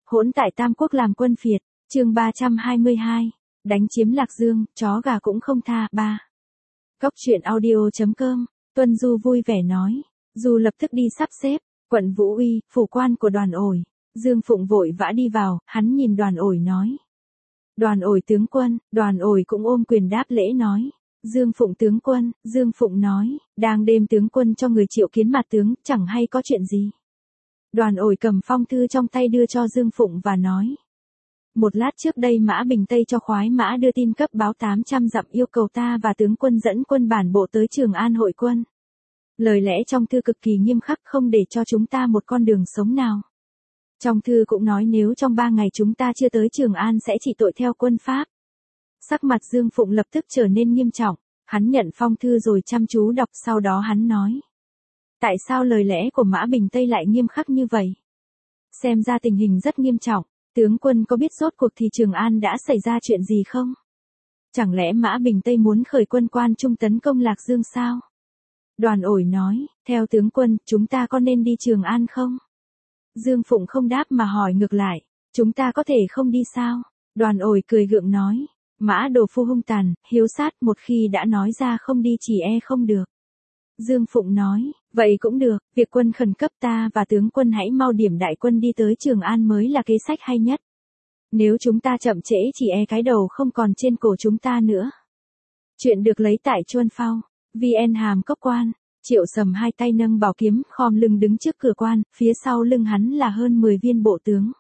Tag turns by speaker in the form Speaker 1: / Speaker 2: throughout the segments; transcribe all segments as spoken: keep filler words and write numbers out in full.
Speaker 1: Hỗn tại Tam Quốc làm quân phiệt, chương ba trăm hai mươi hai, đánh chiếm Lạc Dương, chó gà cũng không tha. Ba. Cốc truyện audio chấm com, Tuân Du vui vẻ nói. Du lập tức đi sắp xếp, quận Vũ Uy, phủ quan của Đoàn Ổi. Dương Phụng vội vã đi vào, hắn nhìn Đoàn Ổi nói. Đoàn Ổi tướng quân, Đoàn Ổi cũng ôm quyền đáp lễ nói. Dương Phụng tướng quân, Dương Phụng nói, đang đêm tướng quân cho người triệu kiến mặt tướng, chẳng hay có chuyện gì. Đoàn Ổi cầm phong thư trong tay đưa cho Dương Phụng và nói. Một lát trước đây Mã Bình Tây cho khoái mã đưa tin cấp báo tám trăm dặm yêu cầu ta và tướng quân dẫn quân bản bộ tới Trường An hội quân. Lời lẽ trong thư cực kỳ nghiêm khắc, không để cho chúng ta một con đường sống nào. Trong thư cũng nói nếu trong ba ngày chúng ta chưa tới Trường An sẽ trị tội theo quân pháp. Sắc mặt Dương Phụng lập tức trở nên nghiêm trọng, hắn nhận phong thư rồi chăm chú đọc, sau đó hắn nói. Tại sao lời lẽ của Mã Bình Tây lại nghiêm khắc như vậy? Xem ra tình hình rất nghiêm trọng, tướng quân có biết rốt cuộc thì Trường An đã xảy ra chuyện gì không? Chẳng lẽ Mã Bình Tây muốn khởi quân Quan Trung tấn công Lạc Dương sao? Đoàn Ổi nói, theo tướng quân, chúng ta có nên đi Trường An không? Dương Phụng không đáp mà hỏi ngược lại, chúng ta có thể không đi sao? Đoàn Ổi cười gượng nói, Mã Đồ Phu hung tàn, hiếu sát, một khi đã nói ra không đi chỉ e không được. Dương Phụng nói, vậy cũng được, việc quân khẩn cấp ta và tướng quân hãy mau điểm đại quân đi tới Trường An mới là kế sách hay nhất. Nếu chúng ta chậm trễ chỉ e cái đầu không còn trên cổ chúng ta nữa. Chuyện được lấy tại Chuân Phao, vê en Hàm Cốc Quan. Triệu Sầm hai tay nâng bảo kiếm, khom lưng đứng trước cửa quan, phía sau lưng hắn là hơn mười viên bộ tướng.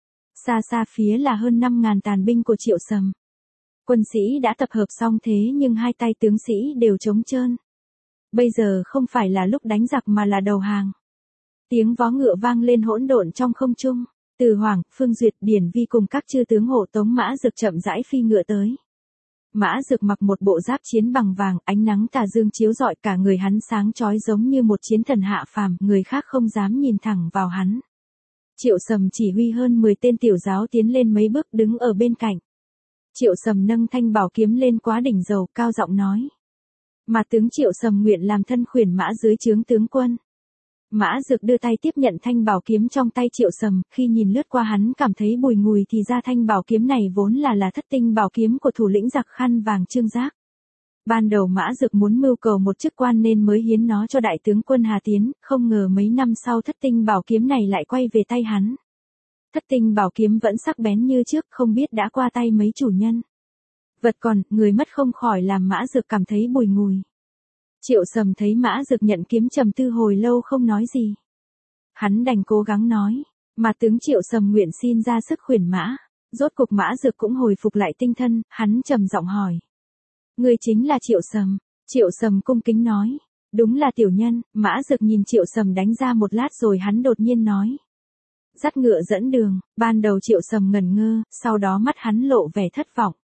Speaker 1: Xa xa phía là hơn năm ngàn tàn binh của Triệu Sầm. Quân sĩ đã tập hợp xong thế nhưng hai tay tướng sĩ đều trống trơn. Bây giờ không phải là lúc đánh giặc mà là đầu hàng. Tiếng vó ngựa vang lên hỗn độn trong không trung. Từ Hoàng, Phương Duyệt, Điển Vi cùng các chư tướng hộ tống Mã Dược chậm rãi phi ngựa tới. Mã Dược mặc một bộ giáp chiến bằng vàng, ánh nắng tà dương chiếu rọi cả người hắn sáng chói giống như một chiến thần hạ phàm, người khác không dám nhìn thẳng vào hắn. Triệu Sầm chỉ huy hơn mười tên tiểu giáo tiến lên mấy bước đứng ở bên cạnh. Triệu Sầm nâng thanh bảo kiếm lên quá đỉnh dầu, cao giọng nói. Mà tướng Triệu Sầm nguyện làm thân khuyển mã dưới trướng tướng quân. Mã Dược đưa tay tiếp nhận thanh bảo kiếm trong tay Triệu Sầm, khi nhìn lướt qua hắn cảm thấy bùi ngùi thì ra thanh bảo kiếm này vốn là là thất tinh bảo kiếm của thủ lĩnh giặc khăn vàng Trương Giác. Ban đầu Mã Dược muốn mưu cầu một chức quan nên mới hiến nó cho đại tướng quân Hà Tiến, không ngờ mấy năm sau thất tinh bảo kiếm này lại quay về tay hắn. Thất tinh bảo kiếm vẫn sắc bén như trước, không biết đã qua tay mấy chủ nhân. Vật còn, người mất không khỏi làm Mã Dược cảm thấy bùi ngùi. Triệu Sầm thấy Mã Dược nhận kiếm trầm tư hồi lâu không nói gì. Hắn đành cố gắng nói, mà tướng Triệu Sầm nguyện xin ra sức khuyển mã. Rốt cuộc Mã Dược cũng hồi phục lại tinh thần, hắn trầm giọng hỏi. Người chính là Triệu Sầm. Triệu Sầm cung kính nói, đúng là tiểu nhân. Mã Dược nhìn Triệu Sầm đánh ra một lát rồi hắn đột nhiên nói. Dắt ngựa dẫn đường. Ban đầu Triệu Sầm ngẩn ngơ, sau đó mắt hắn lộ vẻ thất vọng.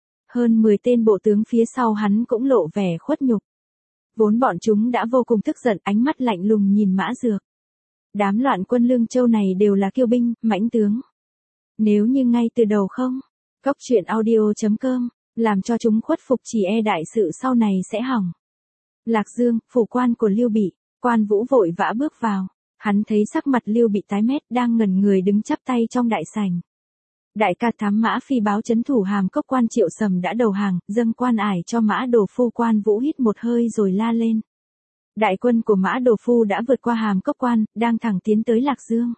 Speaker 1: Hơn mười tên bộ tướng phía sau hắn cũng lộ vẻ khuất nhục. Vốn bọn chúng đã vô cùng tức giận, ánh mắt lạnh lùng nhìn Mã Dược. Đám loạn quân Lương Châu này đều là kiêu binh, mãnh tướng. Nếu như ngay từ đầu không, cốc truyện audio chấm com, làm cho chúng khuất phục chỉ e đại sự sau này sẽ hỏng. Lạc Dương, phủ quan của Lưu Bị, Quan Vũ vội vã bước vào. Hắn thấy sắc mặt Lưu Bị tái mét đang ngẩn người đứng chắp tay trong đại sảnh. Đại ca thám Mã Phi báo trấn thủ Hàm Cốc Quan Triệu Sầm đã đầu hàng, dâng quan ải cho Mã Đồ Phu. Quan Vũ hít một hơi rồi la lên. Đại quân của Mã Đồ Phu đã vượt qua Hàm Cốc Quan, đang thẳng tiến tới Lạc Dương.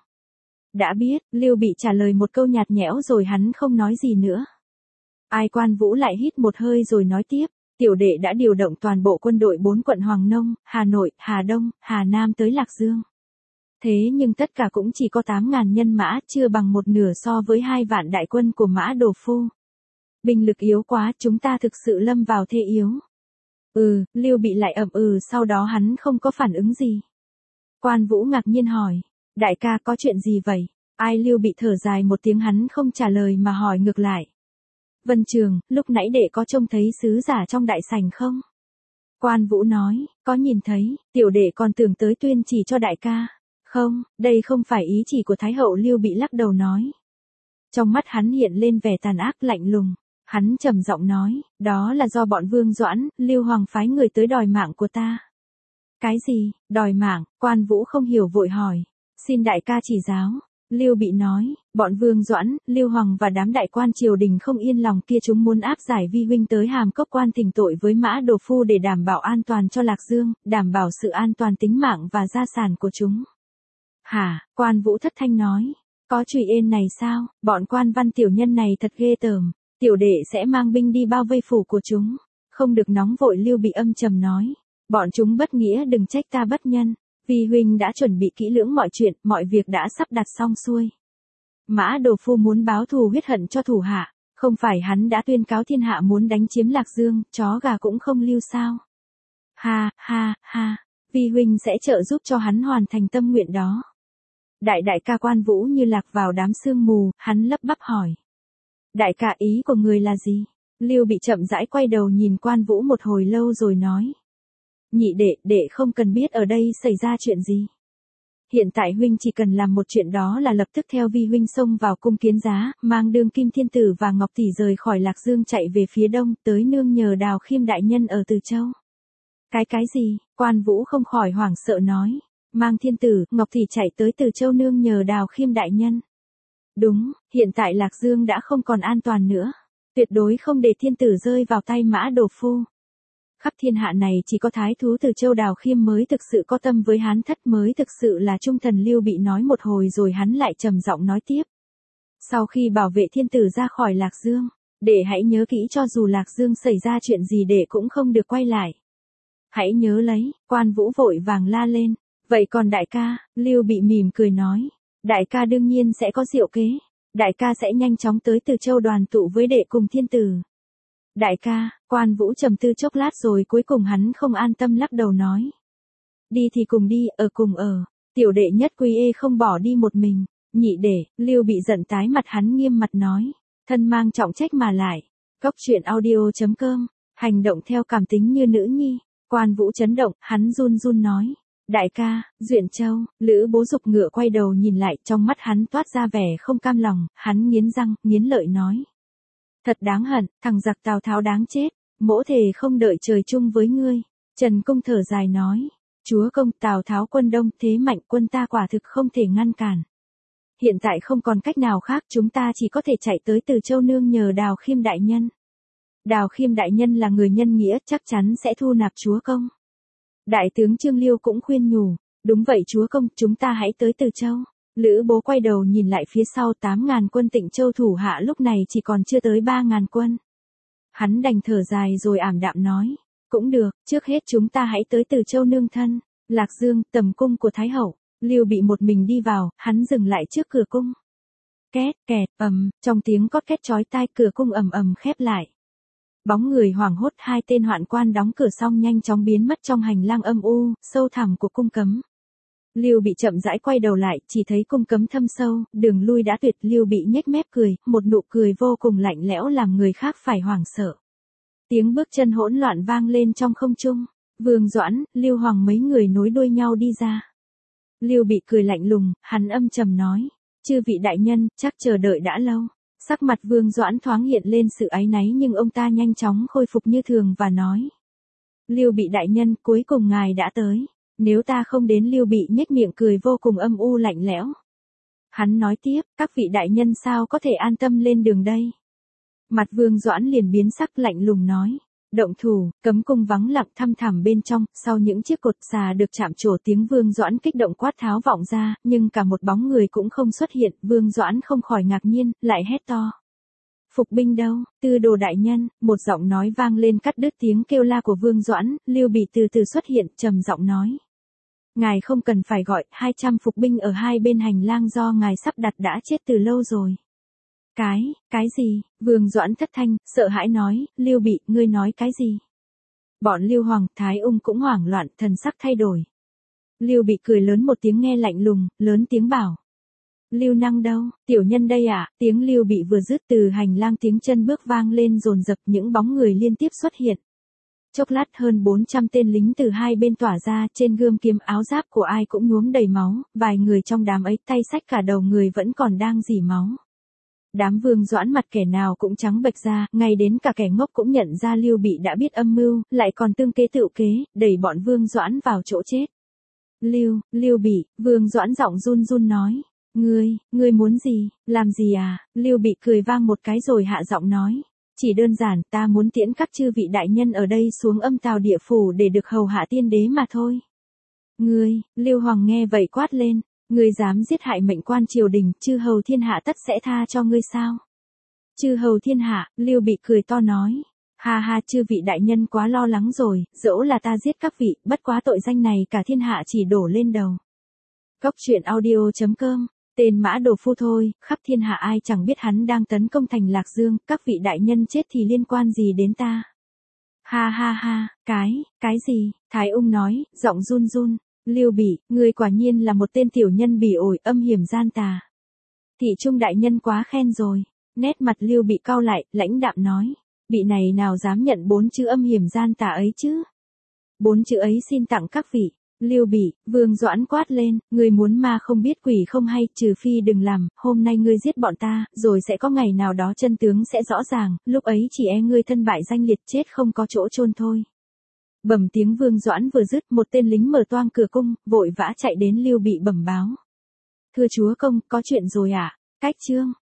Speaker 1: Đã biết, Lưu Bị trả lời một câu nhạt nhẽo rồi hắn không nói gì nữa. Ai Quan Vũ lại hít một hơi rồi nói tiếp, tiểu đệ đã điều động toàn bộ quân đội bốn quận Hoàng Nông, Hà Nội, Hà Đông, Hà Nam tới Lạc Dương. Thế nhưng tất cả cũng chỉ có tám ngàn nhân mã, chưa bằng một nửa so với hai vạn đại quân của Mã Đồ Phu. Binh lực yếu quá, chúng ta thực sự lâm vào thế yếu. Ừ, Lưu Bị lại ậm ừ, sau đó hắn không có phản ứng gì. Quan Vũ ngạc nhiên hỏi, đại ca có chuyện gì vậy? Ai? Lưu Bị thở dài một tiếng, hắn không trả lời mà hỏi ngược lại. Vân Trường, lúc nãy đệ có trông thấy sứ giả trong đại sảnh không? Quan Vũ nói, có nhìn thấy, tiểu đệ còn tưởng tới tuyên chỉ cho đại ca. Không, đây không phải ý chỉ của Thái hậu. Lưu Bị lắc đầu nói. Trong mắt hắn hiện lên vẻ tàn ác lạnh lùng. Hắn trầm giọng nói, đó là do bọn Vương Doãn, Lưu Hoàng phái người tới đòi mạng của ta. Cái gì, đòi mạng? Quan Vũ không hiểu vội hỏi. Xin đại ca chỉ giáo. Lưu Bị nói, bọn Vương Doãn, Lưu Hoàng và đám đại quan triều đình không yên lòng kia chúng muốn áp giải Vi huynh tới Hàm Cốc quan thỉnh tội với Mã Đồ Phu để đảm bảo an toàn cho Lạc Dương, đảm bảo sự an toàn tính mạng và gia sản của chúng. Hả, Quan Vũ thất thanh nói, có chùy ên này sao, bọn quan văn tiểu nhân này thật ghê tởm, tiểu đệ sẽ mang binh đi bao vây phủ của chúng, không được nóng vội. Lưu Bị âm trầm nói, bọn chúng bất nghĩa đừng trách ta bất nhân. Vi huynh đã chuẩn bị kỹ lưỡng mọi chuyện, mọi việc đã sắp đặt xong xuôi. Mã Đồ Phu muốn báo thù huyết hận cho thủ hạ, không phải hắn đã tuyên cáo thiên hạ muốn đánh chiếm Lạc Dương, chó gà cũng không lưu sao. Ha, ha, ha, Vi huynh sẽ trợ giúp cho hắn hoàn thành tâm nguyện đó. Đại đại ca Quan Vũ như lạc vào đám sương mù, hắn lắp bắp hỏi. Đại ca ý của người là gì? Lưu Bị chậm rãi quay đầu nhìn Quan Vũ một hồi lâu rồi nói. Nhị đệ, đệ không cần biết ở đây xảy ra chuyện gì. Hiện tại huynh chỉ cần làm một chuyện đó là lập tức theo Vi huynh xông vào cung Kiến Giá, mang Đương Kim Thiên Tử và Ngọc Tỷ rời khỏi Lạc Dương chạy về phía đông, tới nương nhờ Đào Khiêm đại nhân ở Từ Châu. Cái cái gì? Quan Vũ không khỏi hoảng sợ nói. Mang Thiên Tử, Ngọc Tỷ chạy tới Từ Châu nương nhờ Đào Khiêm đại nhân. Đúng, hiện tại Lạc Dương đã không còn an toàn nữa. Tuyệt đối không để Thiên Tử rơi vào tay Mã Đồ Phu. Khắp thiên hạ này chỉ có thái thú Từ Châu Đào Khiêm mới thực sự có tâm với Hán Thất, mới thực sự là trung thần. Lưu Bị nói một hồi rồi hắn lại trầm giọng nói tiếp. Sau khi bảo vệ Thiên Tử ra khỏi Lạc Dương, đệ hãy nhớ kỹ cho dù Lạc Dương xảy ra chuyện gì đệ cũng không được quay lại. Hãy nhớ lấy. Quan Vũ vội vàng la lên. Vậy còn đại ca? Lưu Bị mỉm cười nói. Đại ca đương nhiên sẽ có diệu kế. Đại ca sẽ nhanh chóng tới Từ Châu đoàn tụ với đệ cùng Thiên Tử. Đại ca, Quan Vũ trầm tư chốc lát rồi cuối cùng hắn không an tâm lắc đầu nói. Đi thì cùng đi, ở cùng ở. Tiểu đệ nhất quy ê không bỏ đi một mình. Nhị đệ, Lưu Bị giận tái mặt, hắn nghiêm mặt nói. Thân mang trọng trách mà lại. Góc truyện audio chấm com. Hành động theo cảm tính như nữ nhi. Quan Vũ chấn động, hắn run run nói. Đại ca, Duyện Châu. Lữ Bố giục ngựa quay đầu nhìn lại, trong mắt hắn toát ra vẻ không cam lòng, hắn nghiến răng, nghiến lợi nói. Thật đáng hận, thằng giặc Tào Tháo đáng chết, mỗ thề không đợi trời chung với ngươi. Trần Cung thở dài nói, chúa công, Tào Tháo quân đông thế mạnh, quân ta quả thực không thể ngăn cản. Hiện tại không còn cách nào khác, chúng ta chỉ có thể chạy tới Từ Châu nương nhờ Đào Khiêm đại nhân. Đào Khiêm đại nhân là người nhân nghĩa, chắc chắn sẽ thu nạp chúa công. Đại tướng Trương Liêu cũng khuyên nhủ, đúng vậy chúa công, chúng ta hãy tới Từ Châu. Lữ Bố quay đầu nhìn lại phía sau, tám ngàn quân Tịnh Châu thủ hạ lúc này chỉ còn chưa tới ba ngàn quân. Hắn đành thở dài rồi ảm đạm nói, cũng được, trước hết chúng ta hãy tới Từ Châu nương thân. Lạc Dương, tầm cung của Thái Hậu. Lưu Bị một mình đi vào, hắn dừng lại trước cửa cung. Két, kẹt, ầm, trong tiếng cót két chói tai, cửa cung ầm ầm khép lại. Bóng người hoảng hốt, hai tên hoạn quan đóng cửa xong nhanh chóng biến mất trong hành lang âm u, sâu thẳm của cung cấm. Lưu Bị chậm rãi quay đầu lại, chỉ thấy cung cấm thâm sâu, đường lui đã tuyệt. Lưu Bị nhếch mép cười, một nụ cười vô cùng lạnh lẽo làm người khác phải hoảng sợ. Tiếng bước chân hỗn loạn vang lên trong không trung. Vương Doãn, Lưu Hoàng mấy người nối đuôi nhau đi ra. Lưu Bị cười lạnh lùng, hắn âm trầm nói, chư vị đại nhân, chắc chờ đợi đã lâu. Sắc mặt Vương Doãn thoáng hiện lên sự áy náy nhưng ông ta nhanh chóng khôi phục như thường và nói. Lưu Bị đại nhân, cuối cùng ngài đã tới. Nếu ta không đến. Lưu Bị nhếch miệng cười vô cùng âm u lạnh lẽo. Hắn nói tiếp, các vị đại nhân sao có thể an tâm lên đường đây. Mặt Vương Doãn liền biến sắc, lạnh lùng nói. Động thủ. Cấm cung vắng lặng thăm thẳm bên trong, sau những chiếc cột xà được chạm trổ, tiếng Vương Doãn kích động quát tháo vọng ra, nhưng cả một bóng người cũng không xuất hiện. Vương Doãn không khỏi ngạc nhiên, lại hét to. Phục binh đâu? Tư đồ đại nhân. Một giọng nói vang lên cắt đứt tiếng kêu la của Vương Doãn. Lưu Bị từ từ xuất hiện, trầm giọng nói. Ngài không cần phải gọi, hai trăm phục binh ở hai bên hành lang do ngài sắp đặt đã chết từ lâu rồi. Cái, cái gì? Vương Doãn thất thanh, sợ hãi nói, Lưu Bị, ngươi nói cái gì? Bọn Lưu Hoàng, Thái Ung cũng hoảng loạn, thần sắc thay đổi. Lưu Bị cười lớn một tiếng nghe lạnh lùng, lớn tiếng bảo. Lưu Năng đâu? Tiểu nhân đây ạ. À? Tiếng Lưu Bị vừa dứt, từ hành lang tiếng chân bước vang lên dồn dập, những bóng người liên tiếp xuất hiện. Chốc lát hơn bốn trăm tên lính từ hai bên tỏa ra, trên gươm kiếm áo giáp của ai cũng nhuốm đầy máu, vài người trong đám ấy tay xách cả đầu người vẫn còn đang rỉ máu. Đám Vương Doãn mặt kẻ nào cũng trắng bệch ra, ngay đến cả kẻ ngốc cũng nhận ra Lưu Bị đã biết âm mưu, lại còn tương kế tựu kế, đẩy bọn Vương Doãn vào chỗ chết. Lưu, Lưu Bị, Vương Doãn giọng run run nói. Ngươi, ngươi muốn gì, làm gì à? Lưu Bị cười vang một cái rồi hạ giọng nói. Chỉ đơn giản ta muốn tiễn các chư vị đại nhân ở đây xuống âm tào địa phủ để được hầu hạ tiên đế mà thôi. Ngươi, Lưu Hoàng nghe vậy quát lên, ngươi dám giết hại mệnh quan triều đình, chư hầu thiên hạ tất sẽ tha cho ngươi sao? Chư hầu thiên hạ, Lưu Bị cười to nói. Ha ha, chư vị đại nhân quá lo lắng rồi, dẫu là ta giết các vị, bất quá tội danh này cả thiên hạ chỉ đổ lên đầu. Cốc truyện audio chấm com, tên mã đồ phu thôi, khắp thiên hạ ai chẳng biết hắn đang tấn công thành Lạc Dương, các vị đại nhân chết thì liên quan gì đến ta? Ha ha ha, cái, cái gì? Thái Ung nói, giọng run run. Lưu Bị, ngươi quả nhiên là một tên tiểu nhân bỉ ổi, âm hiểm gian tà. Thị trung đại nhân quá khen rồi. Nét mặt Lưu Bị cau lại, lãnh đạm nói. Bị này nào dám nhận bốn chữ âm hiểm gian tà ấy chứ? Bốn chữ ấy xin tặng các vị. Lưu Bị, Vương Doãn quát lên, ngươi muốn ma không biết quỷ không hay, trừ phi đừng làm, hôm nay ngươi giết bọn ta, rồi sẽ có ngày nào đó chân tướng sẽ rõ ràng, lúc ấy chỉ e ngươi thân bại danh liệt chết không có chỗ chôn thôi. Bẩm tiếng Vương Doãn vừa dứt, một tên lính mở toang cửa cung, vội vã chạy đến Lưu Bị bẩm báo. Thưa chúa công, có chuyện rồi ạ. À? Cách chương